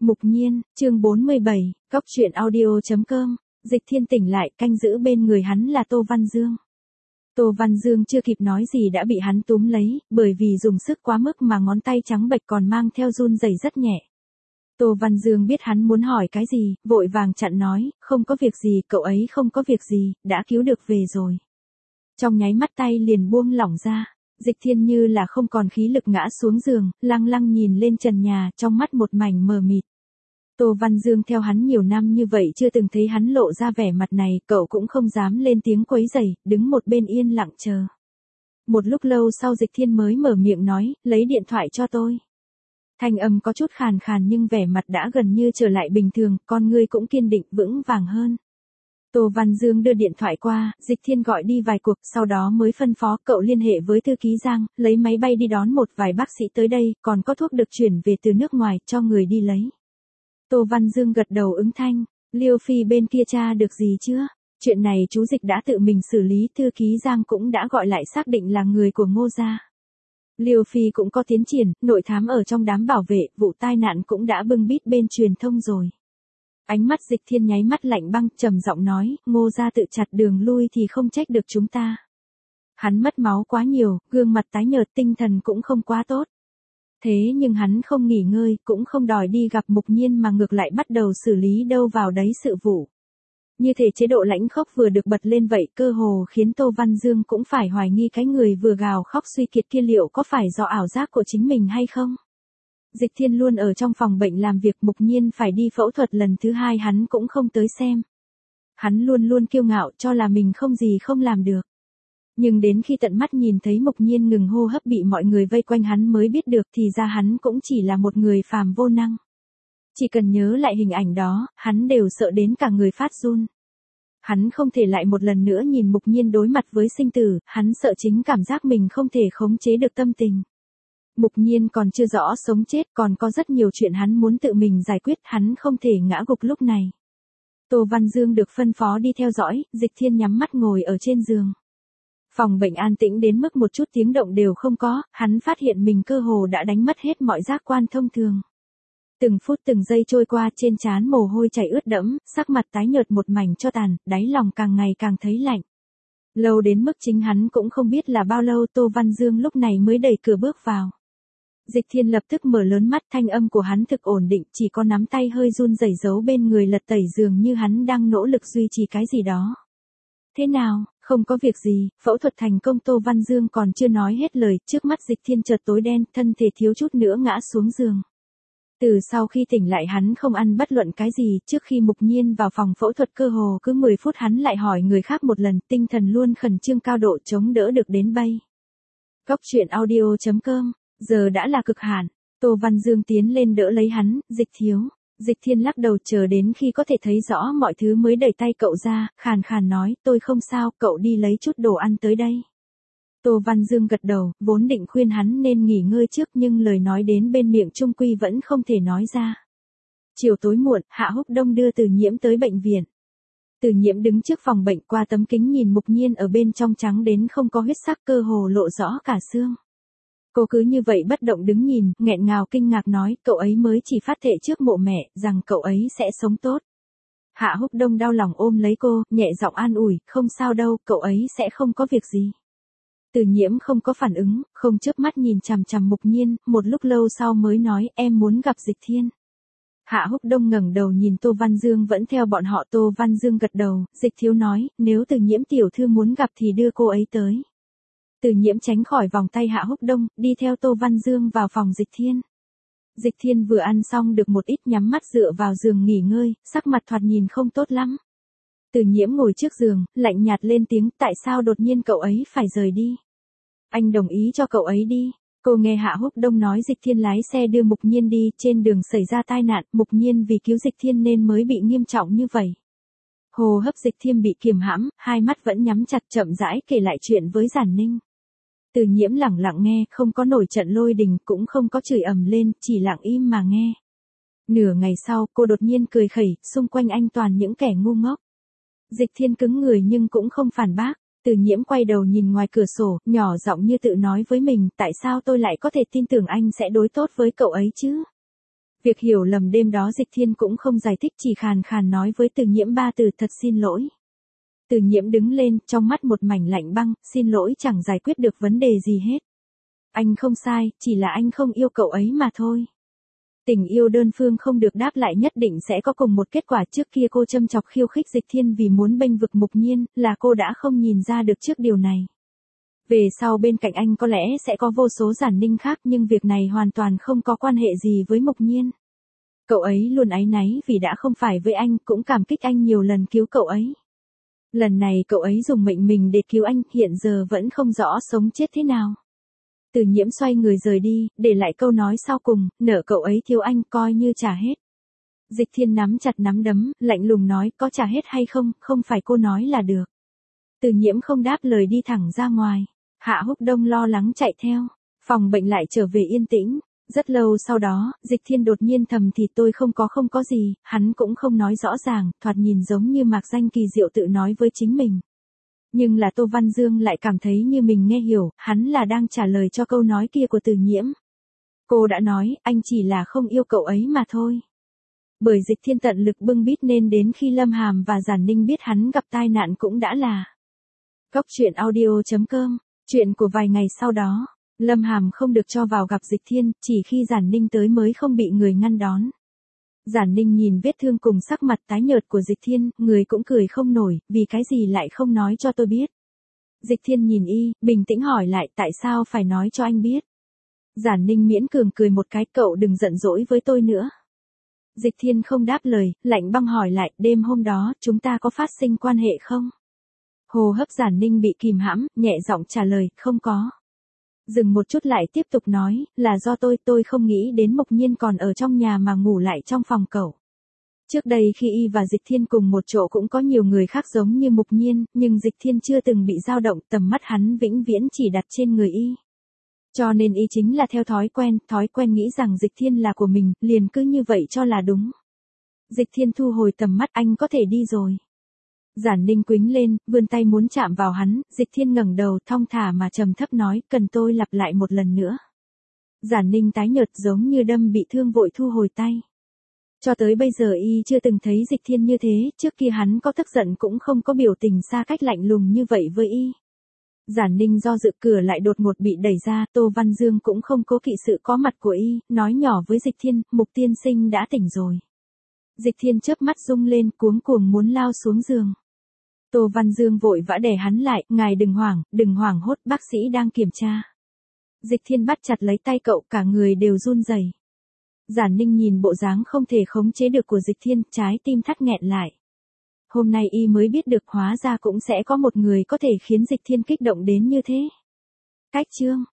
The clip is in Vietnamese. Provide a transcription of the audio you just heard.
Mục Nhiên, chương 47, Cóc truyện audio.com, Dịch Thiên tỉnh lại, canh giữ bên người hắn là Tô Văn Dương. Tô Văn Dương chưa kịp nói gì đã bị hắn túm lấy, bởi vì dùng sức quá mức mà ngón tay trắng bệch còn mang theo run rẩy rất nhẹ. Tô Văn Dương biết hắn muốn hỏi cái gì, vội vàng chặn nói, không có việc gì, cậu ấy không có việc gì, đã cứu được về rồi. Trong nháy mắt tay liền buông lỏng ra. Dịch Thiên như là không còn khí lực ngã xuống giường, lăng lăng nhìn lên trần nhà, trong mắt một mảnh mờ mịt. Tô Văn Dương theo hắn nhiều năm như vậy chưa từng thấy hắn lộ ra vẻ mặt này, cậu cũng không dám lên tiếng quấy rầy, đứng một bên yên lặng chờ. Một lúc lâu sau Dịch Thiên mới mở miệng nói, lấy điện thoại cho tôi. Thanh âm có chút khàn khàn nhưng vẻ mặt đã gần như trở lại bình thường, con ngươi cũng kiên định vững vàng hơn. Tô Văn Dương đưa điện thoại qua, Dịch Thiên gọi đi vài cuộc, sau đó mới phân phó cậu liên hệ với thư ký Giang, lấy máy bay đi đón một vài bác sĩ tới đây, còn có thuốc được chuyển về từ nước ngoài, cho người đi lấy. Tô Văn Dương gật đầu ứng thanh, Liêu Phi bên kia tra được gì chưa? Chuyện này chú Dịch đã tự mình xử lý, thư ký Giang cũng đã gọi lại xác định là người của Ngô gia. Liêu Phi cũng có tiến triển, nội thám ở trong đám bảo vệ, vụ tai nạn cũng đã bưng bít bên truyền thông rồi. Ánh mắt Dịch Thiên nháy mắt lạnh băng, trầm giọng nói, Ngô gia tự chặt đường lui thì không trách được chúng ta. Hắn mất máu quá nhiều, gương mặt tái nhợt, tinh thần cũng không quá tốt. Thế nhưng hắn không nghỉ ngơi, cũng không đòi đi gặp Mục Nhiên mà ngược lại bắt đầu xử lý đâu vào đấy sự vụ. Như thể chế độ lãnh khốc vừa được bật lên vậy, cơ hồ khiến Tô Văn Dương cũng phải hoài nghi cái người vừa gào khóc suy kiệt kia liệu có phải do ảo giác của chính mình hay không. Dịch Thiên luôn ở trong phòng bệnh làm việc, Mục Nhiên phải đi phẫu thuật lần thứ 2 hắn cũng không tới xem. Hắn luôn luôn kiêu ngạo cho là mình không gì không làm được. Nhưng đến khi tận mắt nhìn thấy Mục Nhiên ngừng hô hấp bị mọi người vây quanh hắn mới biết được thì ra hắn cũng chỉ là một người phàm vô năng. Chỉ cần nhớ lại hình ảnh đó, hắn đều sợ đến cả người phát run. Hắn không thể lại một lần nữa nhìn Mục Nhiên đối mặt với sinh tử, hắn sợ chính cảm giác mình không thể khống chế được tâm tình. Mục Nhiên còn chưa rõ sống chết, còn có rất nhiều chuyện hắn muốn tự mình giải quyết, hắn không thể ngã gục lúc này. Tô Văn Dương được phân phó đi theo dõi, Dịch Thiên nhắm mắt ngồi ở trên giường. Phòng bệnh an tĩnh đến mức một chút tiếng động đều không có, hắn phát hiện mình cơ hồ đã đánh mất hết mọi giác quan thông thường. Từng phút từng giây trôi qua, trên trán mồ hôi chảy ướt đẫm, sắc mặt tái nhợt một mảnh cho tàn, đáy lòng càng ngày càng thấy lạnh. Lâu đến mức chính hắn cũng không biết là bao lâu, Tô Văn Dương lúc này mới đẩy cửa bước vào. Dịch Thiên lập tức mở lớn mắt, thanh âm của hắn thực ổn định, chỉ có nắm tay hơi run rẩy giấu bên người lật tẩy dường như hắn đang nỗ lực duy trì cái gì đó. Thế nào, không có việc gì, phẫu thuật thành công. Tô Văn Dương còn chưa nói hết lời, trước mắt Dịch Thiên chợt tối đen, thân thể thiếu chút nữa ngã xuống giường. Từ sau khi tỉnh lại hắn không ăn bất luận cái gì, trước khi Mục Nhiên vào phòng phẫu thuật cơ hồ cứ 10 phút hắn lại hỏi người khác một lần, tinh thần luôn khẩn trương cao độ chống đỡ được đến bay. Cóc truyện audio.com, giờ đã là cực hạn. Tô Văn Dương tiến lên đỡ lấy hắn, Dịch thiếu. Dịch Thiên lắc đầu chờ đến khi có thể thấy rõ mọi thứ mới đẩy tay cậu ra, khàn khàn nói, tôi không sao, cậu đi lấy chút đồ ăn tới đây. Tô Văn Dương gật đầu, vốn định khuyên hắn nên nghỉ ngơi trước nhưng lời nói đến bên miệng chung quy vẫn không thể nói ra. Chiều tối muộn, Hạ Húc Đông đưa Từ Nhiễm tới bệnh viện. Từ Nhiễm đứng trước phòng bệnh qua tấm kính nhìn Mục Nhiên ở bên trong trắng đến không có huyết sắc, cơ hồ lộ rõ cả xương. Cô cứ như vậy bất động đứng nhìn, nghẹn ngào kinh ngạc nói, cậu ấy mới chỉ phát thệ trước mộ mẹ, rằng cậu ấy sẽ sống tốt. Hạ Húc Đông đau lòng ôm lấy cô, nhẹ giọng an ủi, không sao đâu, cậu ấy sẽ không có việc gì. Từ Nhiễm không có phản ứng, không chớp mắt nhìn chằm chằm Mục Nhiên, một lúc lâu sau mới nói, em muốn gặp Dịch Thiên. Hạ Húc Đông ngẩng đầu nhìn Tô Văn Dương vẫn theo bọn họ. Tô Văn Dương gật đầu, Dịch thiếu nói, nếu Từ Nhiễm tiểu thư muốn gặp thì đưa cô ấy tới. Từ Nhiễm tránh khỏi vòng tay Hạ Húc Đông, đi theo Tô Văn Dương vào phòng Dịch Thiên. Dịch Thiên vừa ăn xong được một ít nhắm mắt dựa vào giường nghỉ ngơi, sắc mặt thoạt nhìn không tốt lắm. Từ Nhiễm ngồi trước giường, lạnh nhạt lên tiếng, tại sao đột nhiên cậu ấy phải rời đi? Anh đồng ý cho cậu ấy đi. Cô nghe Hạ Húc Đông nói Dịch Thiên lái xe đưa Mục Nhiên đi, trên đường xảy ra tai nạn, Mục Nhiên vì cứu Dịch Thiên nên mới bị nghiêm trọng như vậy. Hô hấp Dịch Thiên bị kiềm hãm, hai mắt vẫn nhắm chặt, chậm rãi kể lại chuyện với Giản Ninh. Từ Nhiễm lẳng lặng nghe, không có nổi trận lôi đình, cũng không có chửi ầm lên, chỉ lặng im mà nghe. Nửa ngày sau, cô đột nhiên cười khẩy, xung quanh anh toàn những kẻ ngu ngốc. Dịch Thiên cứng người nhưng cũng không phản bác. Từ Nhiễm quay đầu nhìn ngoài cửa sổ, nhỏ giọng như tự nói với mình, tại sao tôi lại có thể tin tưởng anh sẽ đối tốt với cậu ấy chứ? Việc hiểu lầm đêm đó Dịch Thiên cũng không giải thích, chỉ khàn khàn nói với Từ Nhiễm 3 từ thật xin lỗi. Từ Nhiễm đứng lên, trong mắt một mảnh lạnh băng, xin lỗi chẳng giải quyết được vấn đề gì hết. Anh không sai, chỉ là anh không yêu cậu ấy mà thôi. Tình yêu đơn phương không được đáp lại nhất định sẽ có cùng một kết quả. Trước kia cô châm chọc khiêu khích Dịch Thiên vì muốn bênh vực Mục Nhiên, là cô đã không nhìn ra được trước điều này. Về sau bên cạnh anh có lẽ sẽ có vô số Giản Ninh khác, nhưng việc này hoàn toàn không có quan hệ gì với Mục Nhiên. Cậu ấy luôn áy náy vì đã không phải với anh, cũng cảm kích anh nhiều lần cứu cậu ấy. Lần này cậu ấy dùng mệnh mình để cứu anh, hiện giờ vẫn không rõ sống chết thế nào. Từ Nhiễm xoay người rời đi, để lại câu nói sau cùng, nợ cậu ấy thiếu anh coi như trả hết. Dịch Thiên nắm chặt nắm đấm, lạnh lùng nói, có trả hết hay không, không phải cô nói là được. Từ Nhiễm không đáp lời đi thẳng ra ngoài. Hạ Húc Đông lo lắng chạy theo. Phòng bệnh lại trở về yên tĩnh. Rất lâu sau đó, Dịch Thiên đột nhiên thầm thì tôi không có gì, hắn cũng không nói rõ ràng, thoạt nhìn giống như mạc danh kỳ diệu tự nói với chính mình. Nhưng là Tô Văn Dương lại cảm thấy như mình nghe hiểu, hắn là đang trả lời cho câu nói kia của Từ Nhiễm. Cô đã nói, anh chỉ là không yêu cậu ấy mà thôi. Bởi Dịch Thiên tận lực bưng bít nên đến khi Lâm Hàm và Giản Ninh biết hắn gặp tai nạn cũng đã là. Góc truyện audio.com, chuyện của vài ngày sau đó, Lâm Hàm không được cho vào gặp Dịch Thiên, chỉ khi Giản Ninh tới mới không bị người ngăn đón. Giản Ninh nhìn vết thương cùng sắc mặt tái nhợt của Dịch Thiên, người cũng cười không nổi, vì cái gì lại không nói cho tôi biết. Dịch Thiên nhìn y, bình tĩnh hỏi lại, tại sao phải nói cho anh biết. Giản Ninh miễn cường cười một cái, cậu đừng giận dỗi với tôi nữa. Dịch Thiên không đáp lời, lạnh băng hỏi lại, đêm hôm đó, chúng ta có phát sinh quan hệ không? Hô hấp Giản Ninh bị kìm hãm, nhẹ giọng trả lời, không có. Dừng một chút lại tiếp tục nói, là do tôi không nghĩ đến Mộc Nhiên còn ở trong nhà mà ngủ lại trong phòng cậu. Trước đây khi y và Dịch Thiên cùng một chỗ cũng có nhiều người khác giống như Mộc Nhiên, nhưng Dịch Thiên chưa từng bị dao động, tầm mắt hắn vĩnh viễn chỉ đặt trên người y. Cho nên y chính là theo thói quen nghĩ rằng Dịch Thiên là của mình, liền cứ như vậy cho là đúng. Dịch Thiên thu hồi tầm mắt, anh có thể đi rồi. Giản Ninh quĩnh lên, vươn tay muốn chạm vào hắn, Dịch Thiên ngẩng đầu thong thả mà trầm thấp nói, cần tôi lặp lại một lần nữa. Giản Ninh tái nhợt giống như đâm bị thương vội thu hồi tay. Cho tới bây giờ y chưa từng thấy Dịch Thiên như thế, trước kia hắn có tức giận cũng không có biểu tình xa cách lạnh lùng như vậy với y. Giản Ninh do dự, cửa lại đột ngột bị đẩy ra, Tô Văn Dương cũng không cố kỵ sự có mặt của y, nói nhỏ với Dịch Thiên, Mục tiên sinh đã tỉnh rồi. Dịch Thiên chớp mắt rung lên, cuống cuồng muốn lao xuống giường. Tô Văn Dương vội vã đè hắn lại, ngài đừng hoảng hốt, bác sĩ đang kiểm tra. Dịch Thiên bắt chặt lấy tay cậu, cả người đều run rẩy. Giản Ninh nhìn bộ dáng không thể khống chế được của Dịch Thiên, trái tim thắt nghẹn lại. Hôm nay y mới biết được hóa ra cũng sẽ có một người có thể khiến Dịch Thiên kích động đến như thế. Cách chương